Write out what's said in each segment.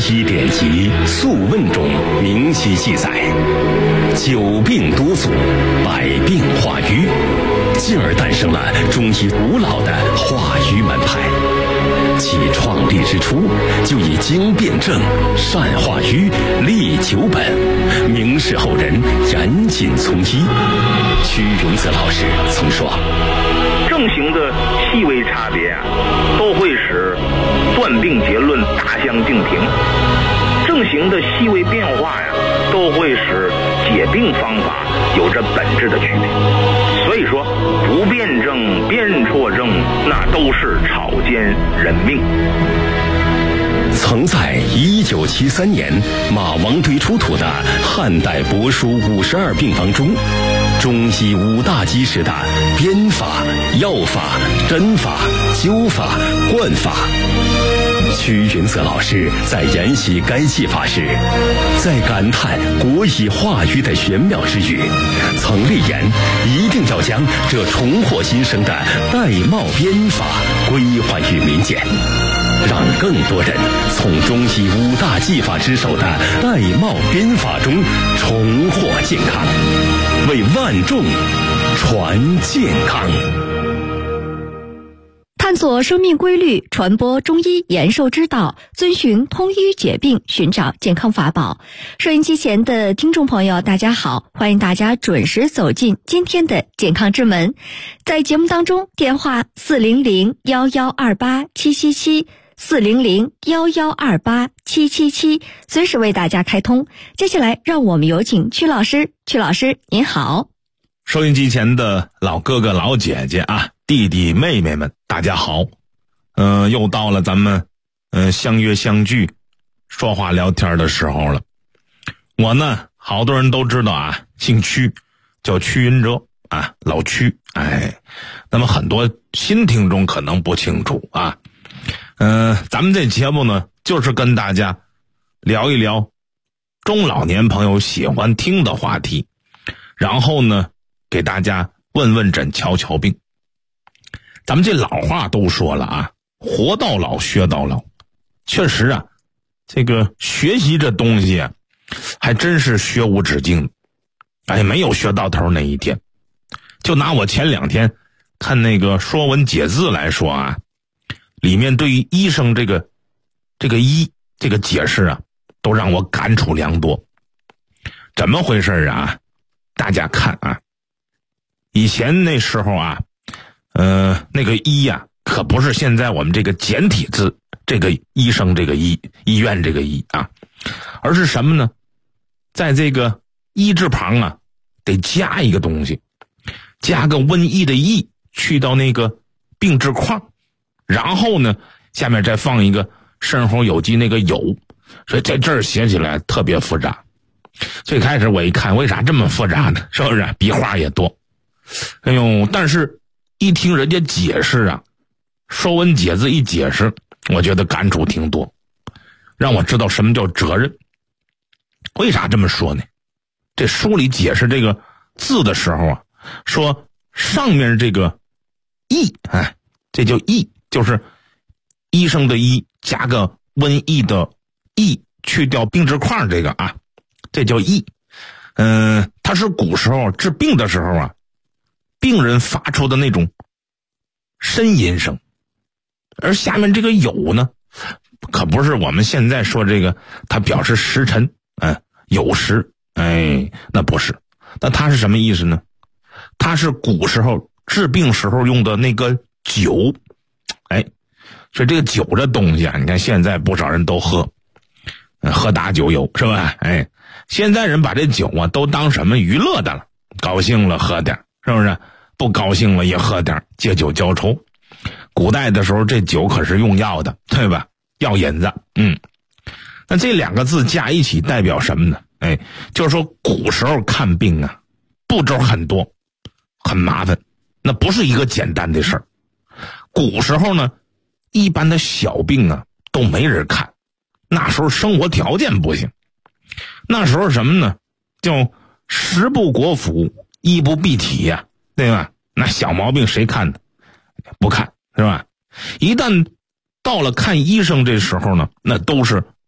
医典籍《素问》中明晰记载，久病多阻，百病化瘀，进而诞生了中医古老的化瘀门派。其创立之初，就以经辨证、善化瘀、利久本，名士后人严谨从医。屈永泽老师曾说， 症型的细微差别都会使断病结论大相径庭，症型的细微变化都会使解病方法有着本质的区别。所以说，不辩证、辨错症，那都是草菅人命。 曾在1973年马王堆出土的汉代帛书52病方中，中医5大基石的编法、药法、针法、灸法、灌法。屈云泽老师在研习该技法时，在感叹国医化瘀的玄妙之余，曾立言一定要将这重获新生的玳瑁编法归还于民间，让更多人从中医5大技法之首的玳瑁编法中重获健康，为万众传健康。 探索生命规律，传播中医延寿之道，遵循通医解病，寻找健康法宝。收音机前的听众朋友，大家好，欢迎大家准时走进今天的健康之门。在节目当中，电话400-1128-777 400-1128-777，随时为大家开通。接下来让我们有请曲老师。曲老师您好。 收音机前的老哥哥老姐姐啊，弟弟妹妹们，大家好。又到了咱们相约相聚说话聊天的时候了。我呢，好多人都知道啊，姓屈，叫屈云哲啊，老屈。那么很多新听众可能不清楚啊。咱们这节目呢，就是跟大家聊一聊中老年朋友喜欢听的话题，然后呢，给大家问问诊、瞧瞧病。咱们这老话都说了啊，活到老学到老。确实啊，这个学习这东西啊，还真是学无止境，没有学到头那一天。就拿我前2天看那个《说文解字》来说啊，里面对于医生这个医这个解释啊，都让我感触良多。怎么回事啊？大家看啊，以前那时候啊，那个医呀，可不是现在我们这个简体字这个医生这个医院这个医啊，而是什么呢？在这个医字旁啊，得加一个东西，加个瘟疫的疫，去到那个病字框，然后呢，下面再放一个肾红有机那个有，所以在这儿写起来特别复杂。最开始我一看，为啥这么复杂呢？是不是？笔画也多。但是一听人家解释啊，《说文解字》一解释，我觉得感触挺多，让我知道什么叫责任。为啥这么说呢？这书里解释这个字的时候啊，说上面这个疫，这叫疫，就是医生的医加个瘟疫的疫，去掉病字框这个啊，这叫疫。它是古时候治病的时候啊，病人发出的那种呻吟声。而下面这个有呢，可不是我们现在说这个它表示时辰，有时，那不是。那它是什么意思呢？它是古时候治病时候用的那个酒。所以这个酒这东西啊，你看现在不少人都喝大酒有，是吧？现在人把这酒啊都当什么娱乐的了，高兴了喝点，是不是？不高兴了也喝点，借酒浇愁。古代的时候这酒可是用药的，对吧？药引子。那这2个字加一起代表什么呢？就是说古时候看病啊，步骤很多，很麻烦，那不是一个简单的事儿。古时候呢，一般的小病啊都没人看，那时候生活条件不行。那时候什么呢？叫食不果腹，衣不蔽体呀，对吧？那小毛病谁看呢？不看，是吧？一旦到了看医生这时候呢，那都是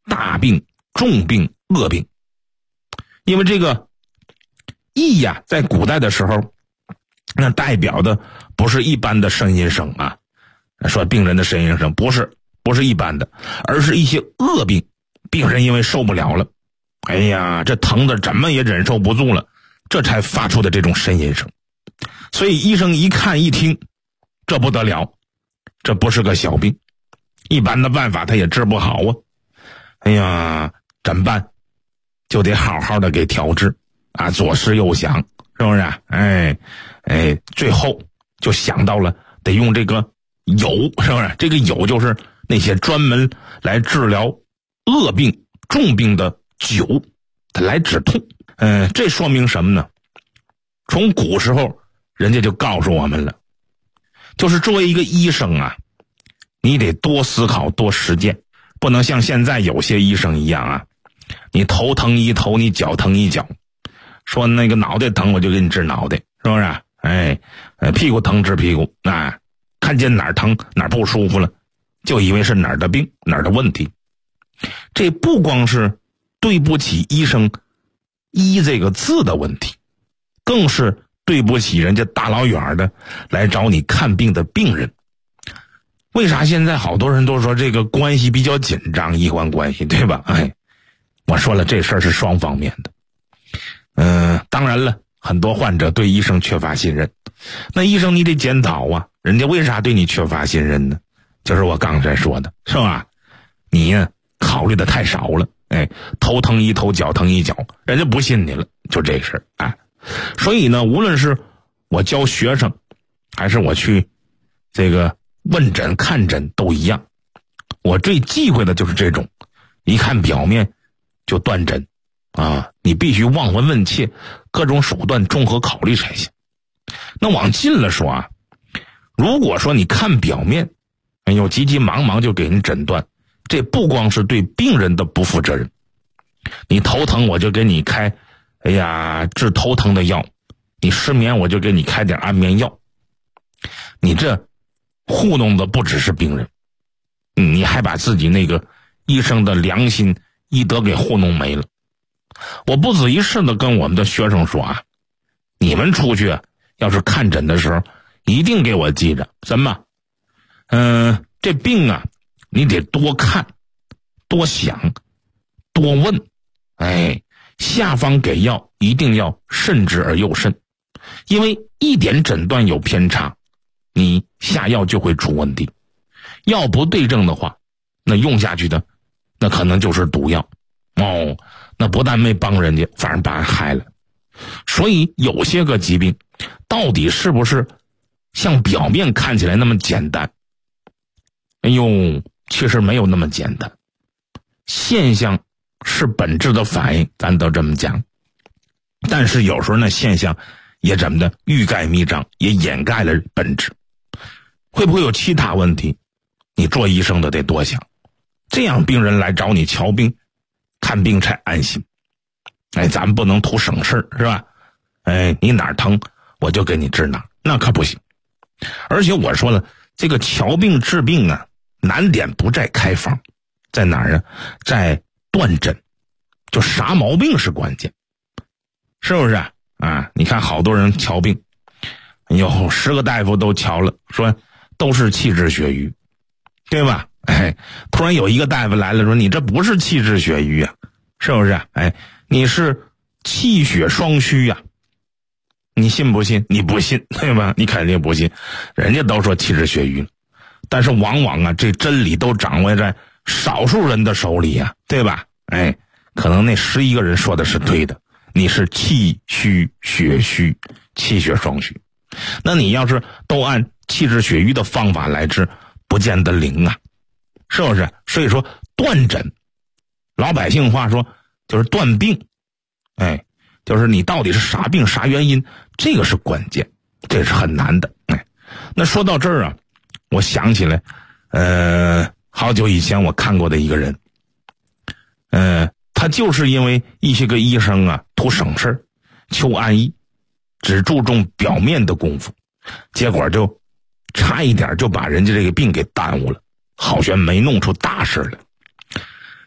大病、重病、恶病。因为这个癔呀，在古代的时候，那代表的不是一般的呻吟声啊，说病人的呻吟声不是一般的，而是一些恶病，病人因为受不了了，哎呀，这疼的怎么也忍受不住了，这才发出的这种呻吟声。所以医生一看一听，这不得了，这不是个小病，一般的办法他也治不好啊。哎呀，怎么办？就得好好的给调治啊，左思右想，是不是啊？最后就想到了得用这个酉，是不是？这个酉就是那些专门来治疗恶病、重病的灸，它来止痛。这说明什么呢？从古时候人家就告诉我们了，就是作为一个医生啊，你得多思考、多实践，不能像现在有些医生一样啊，你头疼医头，你脚疼医脚，说那个脑袋疼我就给你治脑袋，是不是啊？屁股疼治屁股啊，看见哪儿疼哪儿不舒服了，就以为是哪儿的病哪儿的问题。这不光是对不起医生医这个字的问题，更是对不起人家大老远的来找你看病的病人。为啥现在好多人都说这个关系比较紧张，医患关系，对吧？我说了，这事儿是双方面的。当然了，很多患者对医生缺乏信任，那医生你得检讨啊，人家为啥对你缺乏信任呢？就是我刚才说的，是吧？你呀考虑的太少了，头疼医头，脚疼医脚，人家不信你了，就这事儿。所以呢，无论是我教学生，还是我去这个问诊看诊都一样，我最忌讳的就是这种一看表面就断诊啊，你必须望闻问切，各种手段综合考虑才行。那往近了说啊，如果说你看表面，急急忙忙就给人诊断，这不光是对病人的不负责任。你头疼我就给你开治头疼的药，你失眠我就给你开点安眠药，你这糊弄的不只是病人，你还把自己那个医生的良心医德给糊弄没了。我不止一次的跟我们的学生说啊，你们出去要是看诊的时候一定给我记着什么，这病啊你得多看多想多问，下方给药一定要慎之而又慎，因为一点诊断有偏差，你下药就会出问题。药不对症的话，那用下去的那可能就是毒药那不但没帮人家，反而把人害了。所以有些个疾病到底是不是像表面看起来那么简单，其实没有那么简单。现象是本质的反应，咱都这么讲，但是有时候那现象也怎么的欲盖弥彰，也掩盖了本质。会不会有其他问题？你做医生的得多想，这样病人来找你瞧病看病才安心。咱们不能图省事是吧？你哪儿疼我就给你治哪，那可不行。而且我说了，这个瞧病治病啊，难点不在开方，在哪儿啊？在断诊，就啥毛病是关键，是不是啊？你看好多人瞧病，10个大夫都瞧了，说都是气滞血瘀，对吧？突然有一个大夫来了，说你这不是气滞血瘀啊，是不是？你是气血双虚啊，你信不信？你不信，对吧？你肯定不信，人家都说气滞血瘀，但是往往啊，这真理都掌握在少数人的手里啊，对吧？可能那11个人说的是对的，你是气虚血虚，气血双虚，那你要是都按气滞血瘀的方法来治，不见得灵啊，是不是？所以说断诊，老百姓话说就是断病，就是你到底是啥病啥原因，这个是关键，这是很难的。那说到这儿啊，我想起来好久以前我看过的一个人，他就是因为一些个医生啊图省事儿求安逸，只注重表面的功夫，结果就差一点就把人家这个病给耽误了，好悬没弄出大事来。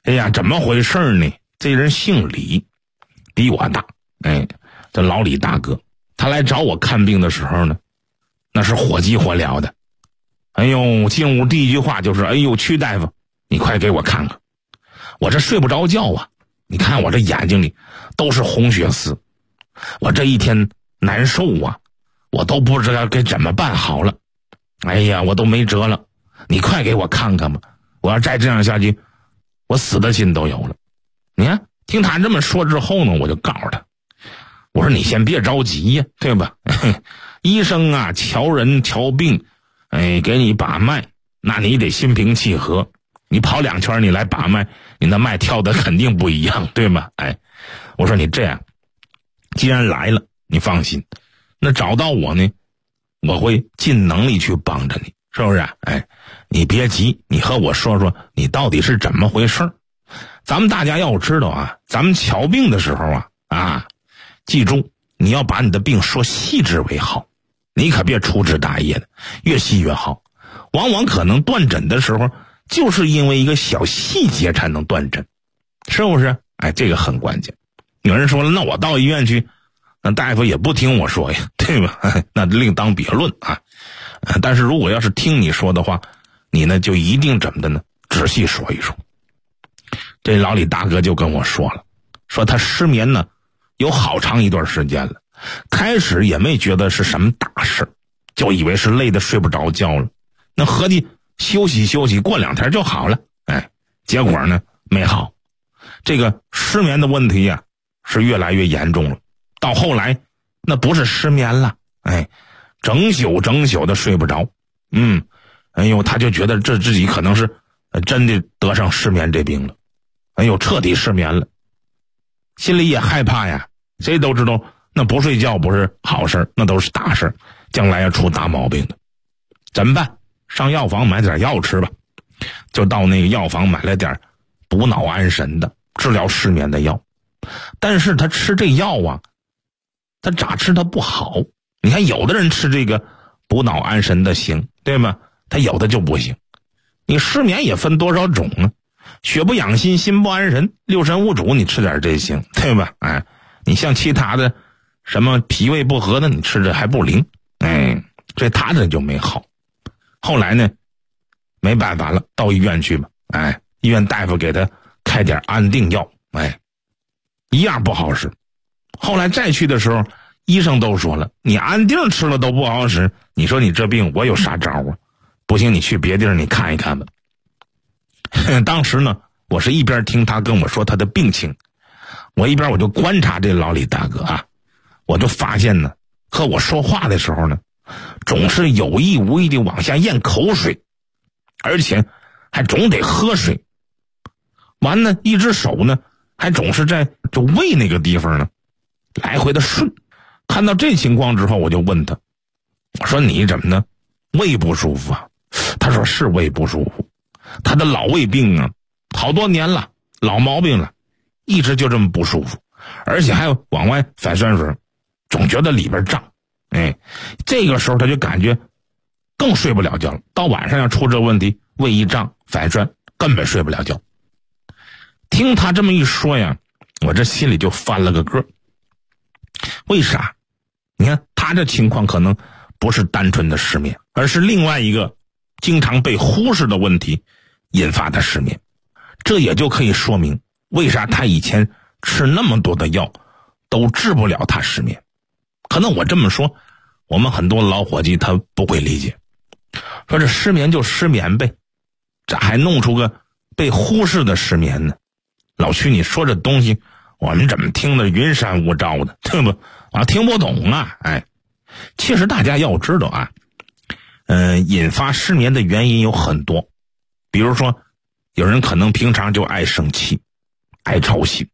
哎呀，怎么回事呢？这人姓李，比我大。这老李大哥，他来找我看病的时候呢，那是火急火燎的。进屋第一句话就是：“曲大夫，你快给我看看，我这睡不着觉啊！你看我这眼睛里都是红血丝，我这一天难受啊，我都不知道该怎么办好了。我都没辙了，你快给我看看吧！我要再这样下去，我死的心都有了。”你看，听他这么说之后呢，我就告诉他，我说你先别着急呀，对吧？医生啊，瞧人瞧病，给你把脉，那你得心平气和。你跑2圈你来把脉，你那脉跳的肯定不一样，对吧？我说你这样，既然来了，你放心，那找到我呢，我会尽能力去帮着你，是不是？你别急，你和我说说你到底是怎么回事。咱们大家要知道啊，咱们瞧病的时候啊，记住你要把你的病说细致为好，你可别粗枝大叶的，越细越好。往往可能断诊的时候，就是因为一个小细节才能断诊，是不是？这个很关键。有人说了，那我到医院去，那大夫也不听我说呀，对吧？那另当别论啊。但是如果要是听你说的话，你呢就一定怎么的呢？仔细说一说。这老李大哥就跟我说了，说他失眠呢有好长一段时间了，开始也没觉得是什么大事，就以为是累得睡不着觉了，那合计休息休息，过2天就好了。结果呢没好，这个失眠的问题呀是越来越严重了，到后来那不是失眠了，整宿的睡不着。他就觉得自己可能是真的得上失眠这病了，彻底失眠了，心里也害怕呀。谁都知道那不睡觉不是好事，那都是大事，将来要出大毛病的。怎么办？上药房买点药吃吧。就到那个药房买了点补脑安神的治疗失眠的药。但是他吃这药啊，他咋吃他不好。你看有的人吃这个补脑安神的行，对吗？他有的就不行。你失眠也分多少种呢？血不养心，心不安神，六神无主，你吃点这行，对吧？你像其他的什么脾胃不和的，你吃着还不灵。这他这就没好。后来呢没办法了，到医院去吧。医院大夫给他开点安定药，一样不好使。后来再去的时候，医生都说了，你安定吃了都不好使，你说你这病我有啥招啊？不行，你去别地儿你看一看吧。当时呢，我是一边听他跟我说他的病情，我一边我就观察这老李大哥啊，我就发现呢，和我说话的时候呢，总是有意无意的往下咽口水，而且还总得喝水。完了，一只手呢，还总是在就胃那个地方呢，来回的顺。看到这情况之后，我就问他，我说你怎么呢？胃不舒服啊？他说是胃不舒服，他的老胃病啊，好多年了，老毛病了，一直就这么不舒服，而且还往外反酸水，总觉得里边胀。这个时候他就感觉更睡不了觉了，到晚上要出这问题，胃一胀反酸，根本睡不了觉。听他这么一说呀，我这心里就翻了个个。为啥？你看他这情况可能不是单纯的失眠，而是另外一个经常被忽视的问题引发的失眠。这也就可以说明为啥他以前吃那么多的药都治不了他失眠。可能我这么说，我们很多老伙计他不会理解，说这失眠就失眠呗，咋还弄出个被忽视的失眠呢？老徐，你说这东西我们怎么听得云山雾罩的，对不？听不懂啊。其实大家要知道啊，引发失眠的原因有很多。比如说有人可能平常就爱生气，爱操心，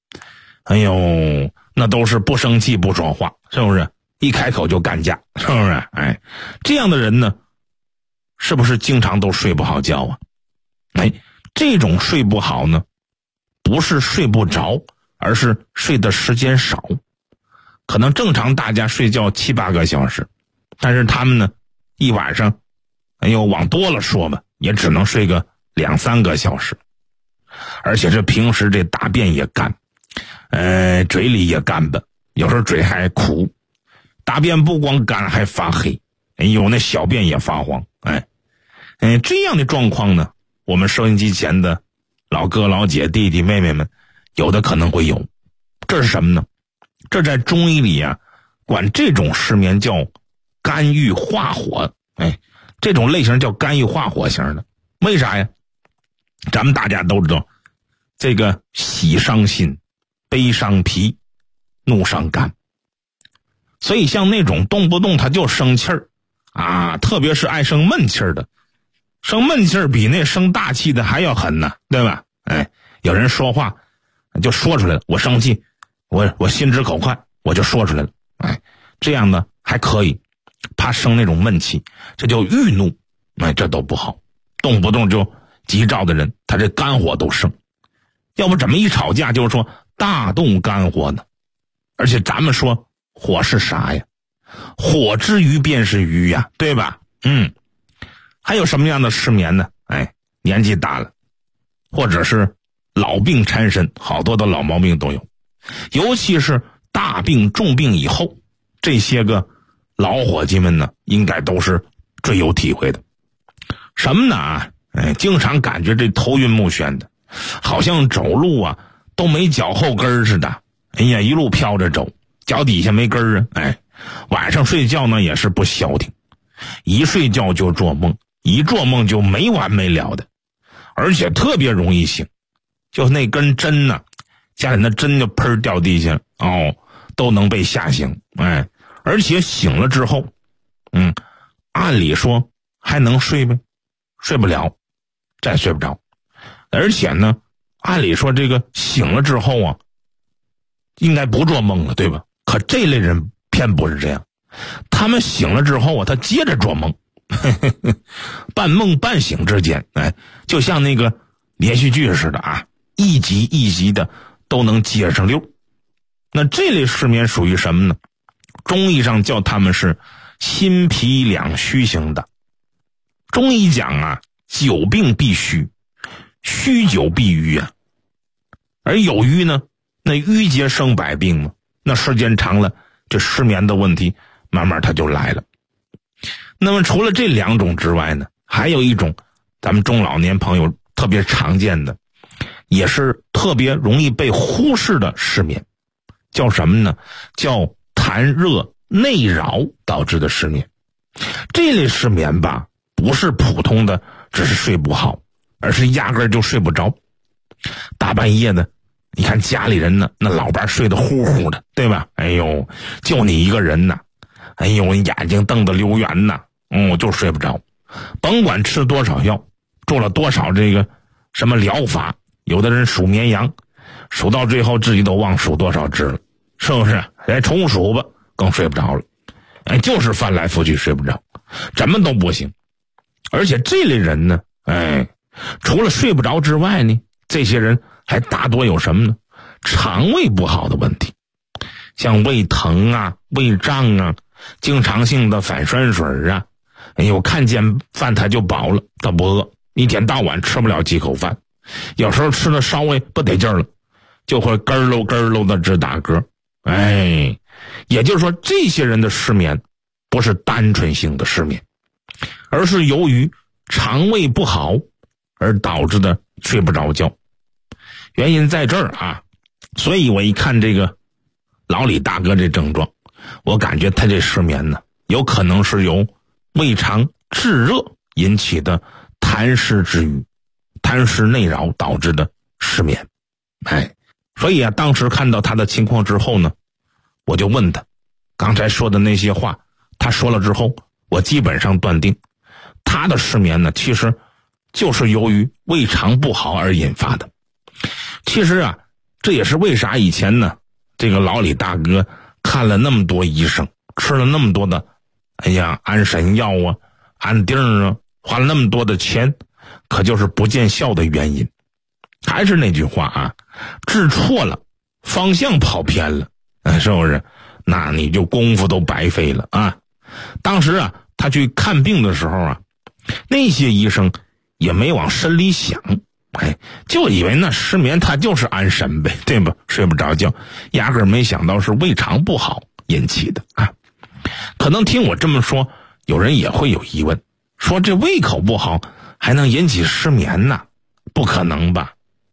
那都是不生气不说话，是不是？一开口就干架，是不是？这样的人呢，是不是经常都睡不好觉啊？这种睡不好呢，不是睡不着，而是睡的时间少。可能正常大家睡觉7、8个小时，但是他们呢，一晚上，往多了说吧，也只能睡个2、3个小时。 而且这平时这大便也干，嘴里也干巴，有时候嘴还苦，大便不光干还发黑，有那小便也发黄，这样的状况呢，我们收音机前的老哥老姐弟弟妹妹们有的可能会有。这是什么呢？这在中医里啊管这种失眠叫肝郁化火，这种类型叫肝郁化火型的。为啥呀？咱们大家都知道，这个喜伤心，悲伤脾，怒伤肝。所以像那种动不动他就生气儿啊，特别是爱生闷气儿的，生闷气儿比那生大气的还要狠呢，对吧？有人说话就说出来了，我生气，我心直口快，我就说出来了，这样呢还可以，怕生那种闷气，这叫郁怒，这都不好。动不动就急躁的人，他这肝火都生，要不怎么一吵架就是说大动肝火呢？而且咱们说火是啥呀？火之余便是余呀，对吧？还有什么样的失眠呢？年纪大了，或者是老病缠身，好多的老毛病都有，尤其是大病重病以后，这些个老伙计们呢，应该都是最有体会的。什么呢？经常感觉这头晕目眩的，好像走路啊都没脚后跟似的，一路飘着走，脚底下没根啊。晚上睡觉呢也是不消停，一睡觉就做梦，一做梦就没完没了的，而且特别容易醒，就那根针呢，家里那针就喷掉地下，都能被吓醒，而且醒了之后，按理说还能睡呗，睡不了，再睡不着。而且呢，按理说这个醒了之后啊，应该不做梦了，对吧？可这类人偏不是这样，他们醒了之后啊，他接着做梦，半梦半醒之间，就像那个连续剧似的啊，一集一集的都能接上溜。那这类失眠属于什么呢？中医上叫他们是心脾两虚型的。中医讲啊，久病必虚，虚久必瘀啊。而有瘀呢，那瘀结生百病嘛，那时间长了，这失眠的问题慢慢它就来了。那么除了这两种之外呢，还有一种咱们中老年朋友特别常见的，也是特别容易被忽视的失眠，叫什么呢？叫痰热内扰导致的失眠。这类失眠吧，不是普通的只是睡不好，而是压根儿就睡不着。大半夜的，你看家里人呢，那老伴睡得呼呼的，对吧？就你一个人呢，眼睛瞪得溜圆呢，就睡不着。甭管吃多少药，做了多少这个什么疗法，有的人数绵羊，数到最后自己都忘数多少只了，是不是？来重数吧，更睡不着了。就是翻来覆去睡不着，怎么都不行。而且这类人呢，除了睡不着之外呢，这些人还大多有什么呢？肠胃不好的问题，像胃疼啊、胃胀啊，经常性的反酸水啊。看见饭他就饱了，他不饿，一天到晚吃不了几口饭，有时候吃的稍微不得劲儿了，就会咯喽咯喽的直打嗝。也就是说，这些人的失眠不是单纯性的失眠，而是由于肠胃不好而导致的睡不着觉。原因在这儿啊，所以我一看这个老李大哥这症状，我感觉他这失眠呢，有可能是由胃肠炙热引起的痰湿之瘀、痰湿内扰导致的失眠。所以啊，当时看到他的情况之后呢，我就问他，刚才说的那些话，他说了之后，我基本上断定，他的失眠呢，其实就是由于胃肠不好而引发的。其实啊，这也是为啥以前呢，这个老李大哥看了那么多医生，吃了那么多的安神药啊、安定啊，花了那么多的钱，可就是不见效的原因。还是那句话啊，治错了，方向跑偏了，是不是？那你就功夫都白费了啊。当时啊，他去看病的时候啊，那些医生也没往深里想， 就以为那失眠它就是安神呗，对吧？睡不着觉，压根儿没想到是胃肠不好引起的啊。可能听我这么说，有人也会有疑问，说这胃口不好还能引起失眠呢？不可能吧？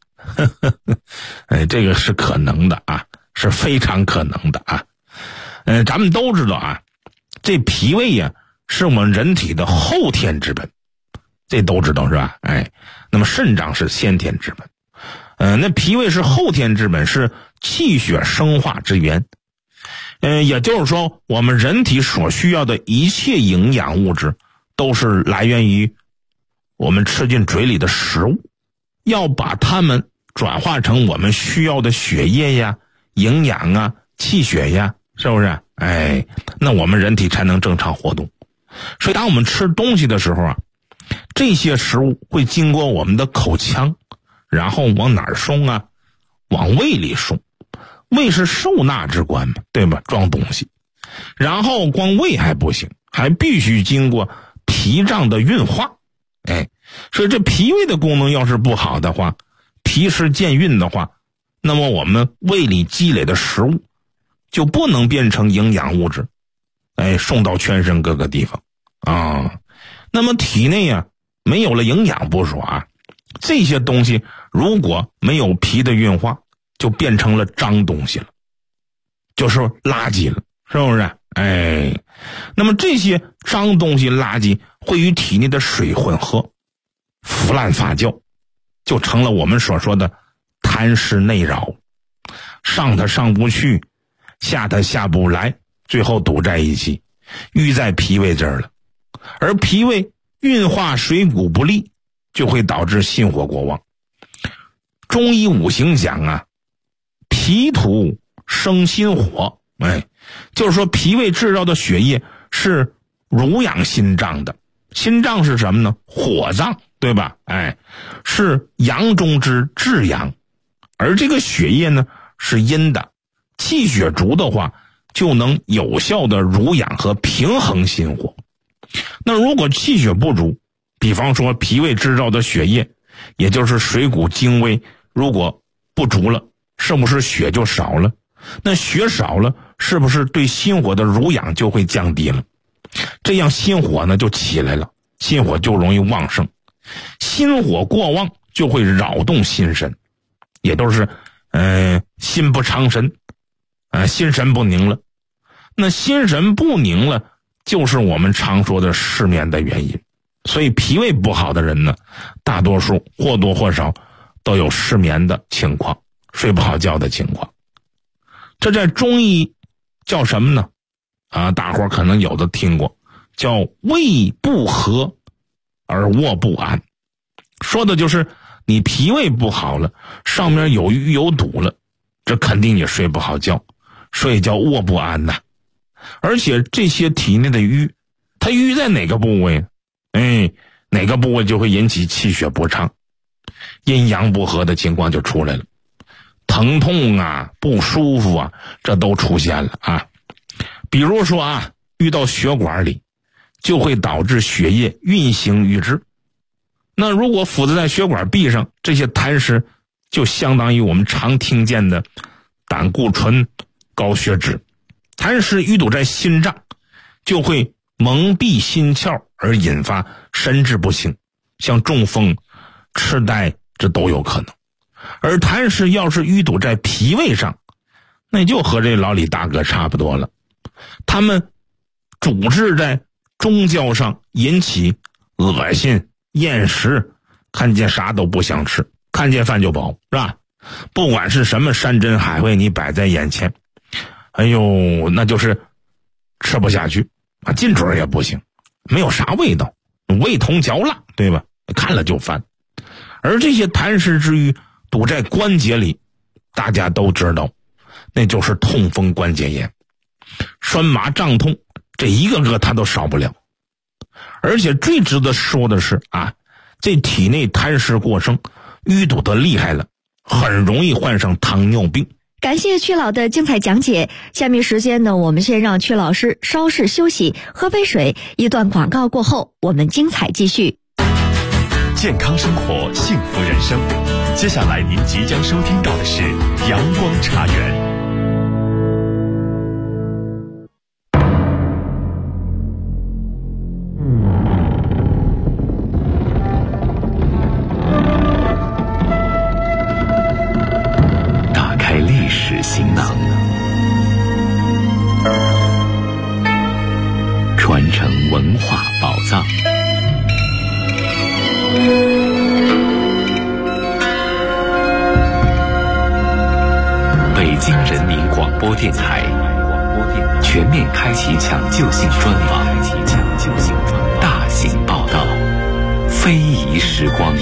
这个是可能的啊，是非常可能的啊。咱们都知道啊，这脾胃呀是我们人体的后天之本，这都知道是吧？那么肾脏是先天之本，那脾胃是后天之本，是气血生化之源。也就是说，我们人体所需要的一切营养物质都是来源于我们吃进嘴里的食物，要把它们转化成我们需要的血液呀、营养啊、气血呀，是不是？那我们人体才能正常活动。所以当我们吃东西的时候啊，这些食物会经过我们的口腔，然后往哪儿送啊？往胃里送。胃是受纳之官嘛，对吧？装东西。然后光胃还不行，还必须经过脾脏的运化。所以这脾胃的功能要是不好的话，脾湿健运的话，那么我们胃里积累的食物就不能变成营养物质，送到全身各个地方啊。那么体内啊没有了营养不说啊，这些东西如果没有脾的运化，就变成了脏东西了，就是垃圾了，是不是？那么这些脏东西垃圾会与体内的水混合，腐烂发酵，就成了我们所说的痰湿内扰，上它上不去，下它下不来，最后堵在一起，淤在脾胃这儿了。而脾胃运化水谷不利，就会导致心火过旺。中医五行讲啊，脾土生心火，就是说脾胃制造的血液是濡养心脏的。心脏是什么呢？火脏，对吧？是阳中之至阳，而这个血液呢是阴的，气血足的话就能有效的濡养和平衡心火。那如果气血不足，比方说脾胃制造的血液，也就是水谷精微，如果不足了，是不是血就少了？那血少了，是不是对心火的濡养就会降低了？这样心火呢就起来了，心火就容易旺盛。心火过旺就会扰动心神，也都是心不藏神，心神不宁了。那心神不宁了，就是我们常说的失眠的原因。所以脾胃不好的人呢，大多数或多或少都有失眠的情况，睡不好觉的情况。这在中医叫什么呢？大伙可能有的听过，叫胃不和而卧不安。说的就是你脾胃不好了，上面有淤有堵了，这肯定也睡不好觉，所以叫卧不安呐。而且这些体内的瘀，它瘀在哪个部位？哪个部位就会引起气血不畅，阴阳不和的情况就出来了，疼痛啊、不舒服啊，这都出现了啊。比如说啊，淤到血管里，就会导致血液运行瘀滞。那如果附着在血管壁上，这些痰湿就相当于我们常听见的胆固醇、高血脂。痰湿淤堵在心脏，就会蒙蔽心窍，而引发神志不清，像中风、痴呆，这都有可能。而痰湿要是淤堵在脾胃上，那就和这老李大哥差不多了。他们主治在中焦上，引起恶心、厌食，看见啥都不想吃，看见饭就饱，是吧？不管是什么山珍海味，你摆在眼前，那就是吃不下去啊，进嘴也不行，没有啥味道，味同嚼蜡，对吧？看了就烦。而这些痰湿之瘀堵在关节里，大家都知道，那就是痛风关节炎，酸麻胀痛，这一个个他都少不了。而且最值得说的是啊，这体内痰湿过剩，淤堵得厉害了，很容易患上糖尿病。 感谢曲老的精彩讲解，下面时间呢，我们先让曲老师稍事休息，喝杯水，一段广告过后，我们精彩继续。 健康生活，幸福人生。接下来您即将收听到的是阳光茶园。 打开历史行囊，传承文化宝藏。北京人民广播电台全面开启抢救性专访，大型报道，非遗时光。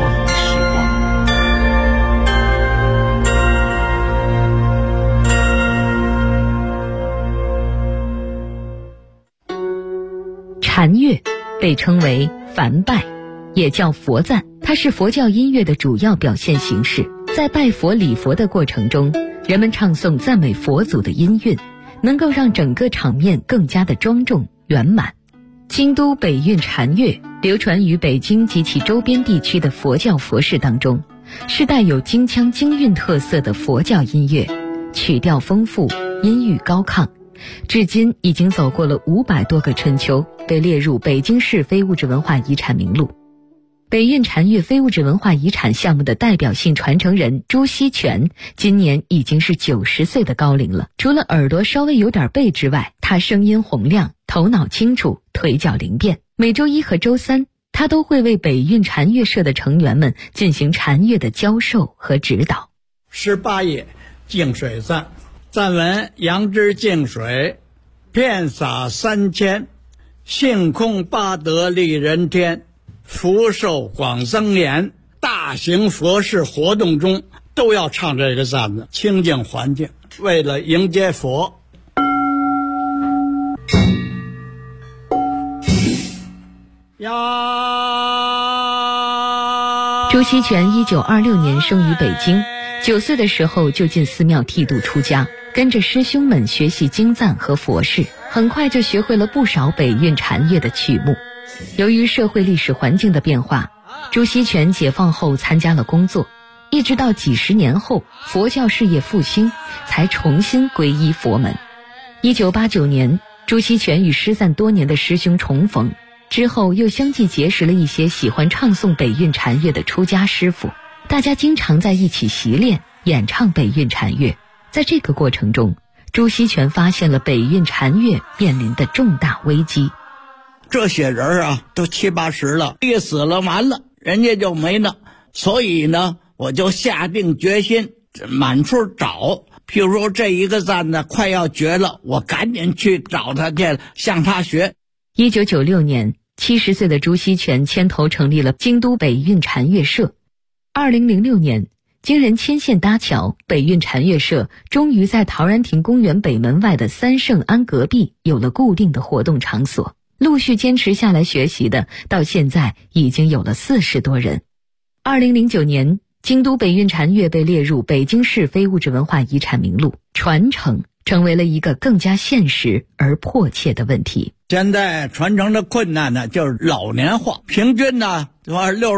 禅乐被称为梵拜，也叫佛赞，它是佛教音乐的主要表现形式。在拜佛礼佛的过程中，人们唱诵赞美佛祖的音韵，能够让整个场面更加的庄重圆满。京都北韵禅乐流传于北京及其周边地区的佛教佛事当中，是带有京腔京韵特色的佛教音乐，曲调丰富，音域高亢，至今已经走过了500多个春秋，被列入北京市非物质文化遗产名录。北韵禅乐非物质文化遗产项目的代表性传承人朱锡全今年已经是90岁的高龄了。除了耳朵稍微有点背之外，他声音洪亮，头脑清楚，腿脚灵便。每周一和周三，他都会为北韵禅乐社的成员们进行禅乐的教授和指导。 18页净水赞，赞文：杨枝净水，遍洒3000，性空八德利人天，福寿广增延。大型佛事活动中都要唱这个赞子，清净环境，为了迎接佛。 朱锡全1926年生于北京，9岁的时候就进寺庙剃度出家，跟着师兄们学习经赞和佛事，很快就学会了不少北韵禅乐的曲目。由于社会历史环境的变化，朱锡全解放后参加了工作，一直到几十年后佛教事业复兴，才重新皈依佛门。1989年，朱锡全与失散多年的师兄重逢，之后又相继结识了一些喜欢唱诵北韵禅乐的出家师傅，大家经常在一起习练演唱北韵禅乐。在这个过程中，朱锡全发现了北韵禅乐面临的重大危机。 这些人啊，都70、80了，一死了完了，人家就没了。所以呢，我就下定决心满处找。譬如说这一个赞呢快要绝了，我赶紧去找他去，向他学。 1996年，70岁的朱锡全牵头成立了京都北韵禅乐社。2006年，经人牵线搭桥，北韵禅乐社终于在陶然亭公园北门外的三圣庵隔壁有了固定的活动场所。陆续坚持下来学习的，到现在已经有了40多人。2009年，京都北韵禅乐被列入北京市非物质文化遗产名录，传承成为了一个更加现实而迫切的问题。 现在传承的困难呢，就是老年化，平均呢60